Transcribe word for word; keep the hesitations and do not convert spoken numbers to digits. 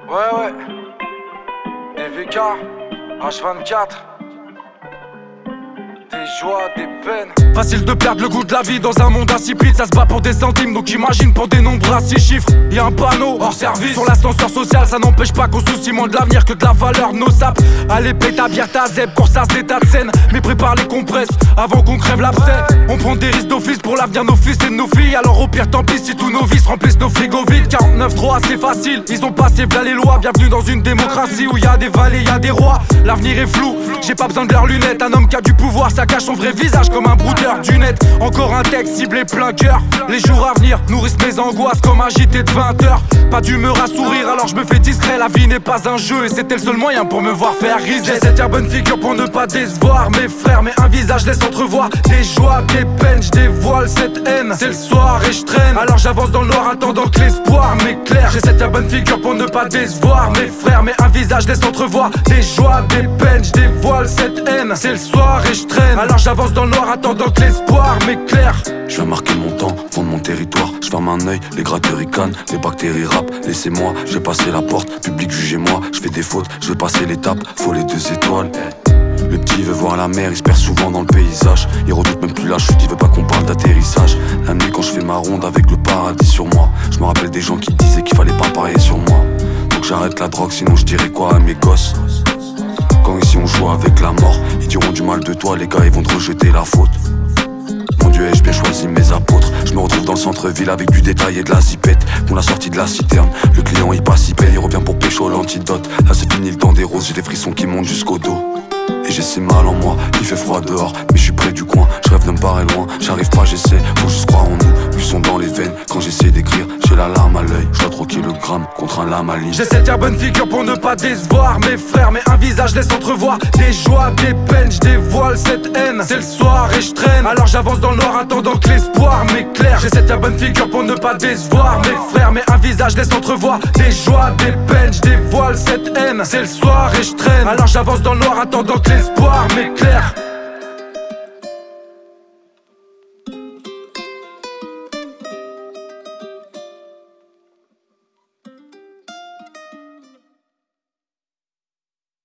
Ouais, ouais. D V K, H vingt-quatre. Des joies, des peines. Facile de perdre le goût de la vie dans un monde insipide. Ça se bat pour des centimes, donc imagine pour des nombres à six chiffres. Y'a un panneau hors service sur l'ascenseur social. Ça n'empêche pas qu'on soucie moins de l'avenir que de la valeur de nos sapes. Allez paye ta bière, ta zèbre, pour ça c'est d'état de scène. Mais prépare les compresses avant qu'on crève l'abcès. On prend des risques d'office pour l'avenir de nos fils et de nos filles. Alors au pire tant pis si tous nos vices remplissent nos frigos vides. Quarante-neuf trois c'est facile, ils ont passé v'là les lois. Bienvenue dans une démocratie où y'a des vallées, y'a des rois. L'avenir est flou, j'ai pas besoin de leurs lunettes. Un homme qui a du pouvoir, ça cache son vrai visage comme un brouteur du net. Encore un texte ciblé plein cœur. Les jours à venir nourrissent mes angoisses comme un J T de vingt heures. Pas d'humeur à sourire alors je me fais discret. La vie n'est pas un jeu et c'était le seul moyen pour me voir faire riser. J'essaie de faire bonne figure pour ne pas décevoir mes frères, mais un visage laisse entrevoir des joies, des peines. Je dévoile cette haine, c'est le soir et je traîne. Alors j'avance dans le noir attendant que l'espoir m'éclaire. J'essaie de faire bonne figure pour ne pas décevoir mes frères, mais un visage laisse entrevoir des joies, des peines. Je dévoile cette haine, c'est le soir et je traîne. Alors j'avance dans le noir attendant que l'espoir m'éclaire. Je viens marquer mon temps, fondre mon territoire. Je ferme un œil, les gratteurs y cannent, les bactéries rappent. Laissez-moi, je vais passer la porte, public jugez-moi. Je fais des fautes, je vais passer l'étape, faut les deux étoiles. Le petit veut voir la mer, il se perd souvent dans le paysage. Il redoute même plus la chute, il veut pas qu'on parle d'atterrissage. La nuit quand je fais ma ronde avec le paradis sur moi, je me rappelle des gens qui disaient qu'il fallait pas parier sur moi. Donc j'arrête la drogue, sinon je dirais quoi à mes gosses. Quand ici on joue avec la mort, ils diront du mal de toi, les gars ils vont te rejeter la faute. Mon Dieu, ai-je bien choisi mes apôtres. Je me retrouve dans le centre-ville avec du détail et de la zipette. Pour la sortie de la citerne, le client il passe, il paye, il revient pour pécho l'antidote. Là c'est fini le temps des roses, j'ai des frissons qui montent jusqu'au dos. Et j'ai si mal en moi, il fait froid dehors, mais je suis près du coin, je rêve de me barrer loin, j'arrive pas, j'essaie, faut juste croire en nous, buissons dans les veines, quand j'essaie d'écrire, j'ai la larme à l'œil, je dois troquer le gramme contre un lame à ligne. J'essaie de faire bonne figure pour ne pas décevoir mes frères, mais un visage laisse entrevoir des joies, des peines, je dévoile cette haine, c'est le soir et je traîne, alors j'avance dans le noir attendant que l'espoir m'éclaire. J'essaie de faire bonne figure pour ne pas décevoir mes frères, mais un visage laisse entrevoir des joies, des peines, je dévoile cette haine, c'est le soir et je traîne, alors j'avance dans le noir attendant que l'espoir m'éclaire.